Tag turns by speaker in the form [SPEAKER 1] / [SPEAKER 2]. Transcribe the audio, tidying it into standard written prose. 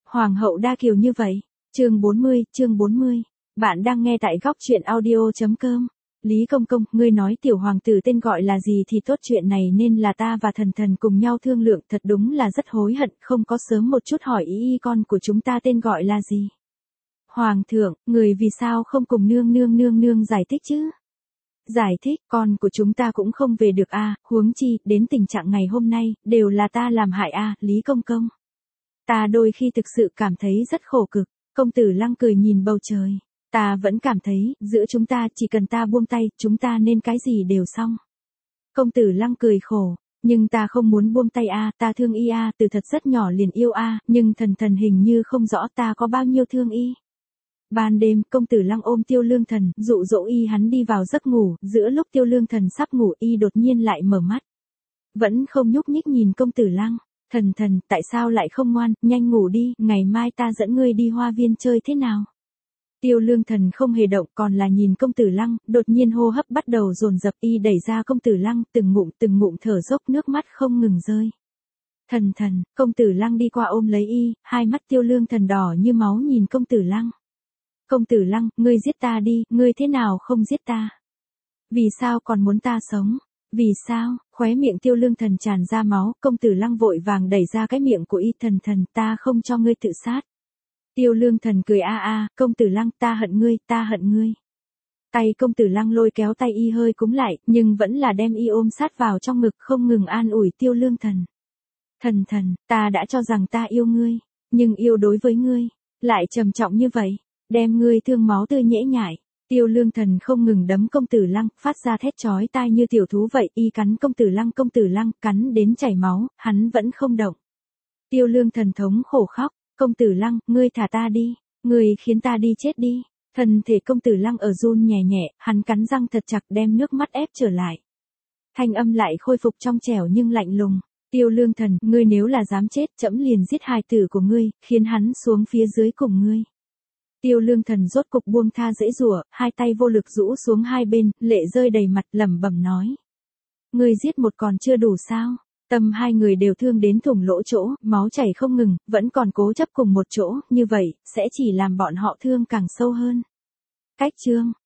[SPEAKER 1] Hoàng hậu đa kiều như vậy. Chương 40. Bạn đang nghe tại góc truyện audio.com. Lý Công Công, ngươi nói tiểu hoàng tử tên gọi là gì thì tốt, chuyện này nên là ta và thần thần cùng nhau thương lượng, thật đúng là rất hối hận, không có sớm một chút hỏi ý con của chúng ta tên gọi là gì. Hoàng thượng, người vì sao không cùng nương giải thích chứ? Giải thích, con của chúng ta cũng không về được a, huống chi, đến tình trạng ngày hôm nay, đều là ta làm hại a, Lý Công Công. Ta đôi khi thực sự cảm thấy rất khổ cực. Công tử Lăng cười nhìn bầu trời. Ta vẫn cảm thấy, giữa chúng ta chỉ cần ta buông tay, chúng ta nên cái gì đều xong. Công tử Lăng cười khổ. Nhưng ta không muốn buông tay a, ta thương y a, từ thật rất nhỏ liền yêu a, nhưng thần thần hình như không rõ ta có bao nhiêu thương y. Ban đêm, công tử Lăng ôm Tiêu Lương Thần, dụ dỗ y hắn đi vào giấc ngủ, giữa lúc Tiêu Lương Thần sắp ngủ y đột nhiên lại mở mắt. Vẫn không nhúc nhích nhìn công tử Lăng. Thần thần, tại sao lại không ngoan, nhanh ngủ đi, ngày mai ta dẫn ngươi đi hoa viên chơi thế nào? Tiêu Lương Thần không hề động, còn là nhìn công tử Lăng, đột nhiên hô hấp bắt đầu dồn dập, y đẩy ra công tử Lăng, từng ngụm thở dốc, nước mắt không ngừng rơi. Thần thần, công tử Lăng đi qua ôm lấy y, hai mắt Tiêu Lương Thần đỏ như máu nhìn công tử Lăng. Công tử Lăng, ngươi giết ta đi, ngươi thế nào không giết ta? Vì sao còn muốn ta sống? Vì sao? Khóe miệng Tiêu Lương Thần tràn ra máu, công tử Lăng vội vàng đẩy ra cái miệng của y, thần thần, ta không cho ngươi tự sát. Tiêu Lương Thần cười công tử Lăng, ta hận ngươi. Tay công tử Lăng lôi kéo tay y hơi cúm lại, nhưng vẫn là đem y ôm sát vào trong ngực, không ngừng an ủi Tiêu Lương Thần. Thần thần, ta đã cho rằng ta yêu ngươi, nhưng yêu đối với ngươi, lại trầm trọng như vậy, đem ngươi thương máu tươi nhễ nhại. Tiêu Lương Thần không ngừng đấm công tử Lăng, phát ra thét chói tai như tiểu thú vậy, y cắn công tử Lăng, cắn đến chảy máu, hắn vẫn không động. Tiêu Lương Thần thống khổ khóc, công tử Lăng, ngươi thả ta đi, ngươi khiến ta đi chết đi. Thân thể công tử Lăng ở run nhẹ nhẹ, hắn cắn răng thật chặt đem nước mắt ép trở lại. Thanh âm lại khôi phục trong trẻo nhưng lạnh lùng. Tiêu Lương Thần, ngươi nếu là dám chết, trẫm liền giết hài tử của ngươi, khiến hắn xuống phía dưới cùng ngươi. Tiêu Lương Thần rốt cục buông tha dễ dùa, hai tay vô lực rũ xuống hai bên, lệ rơi đầy mặt, lẩm bẩm nói. Ngươi giết một còn chưa đủ sao? Tâm hai người đều thương đến thủng lỗ chỗ, máu chảy không ngừng, vẫn còn cố chấp cùng một chỗ, như vậy, sẽ chỉ làm bọn họ thương càng sâu hơn. Cách chương.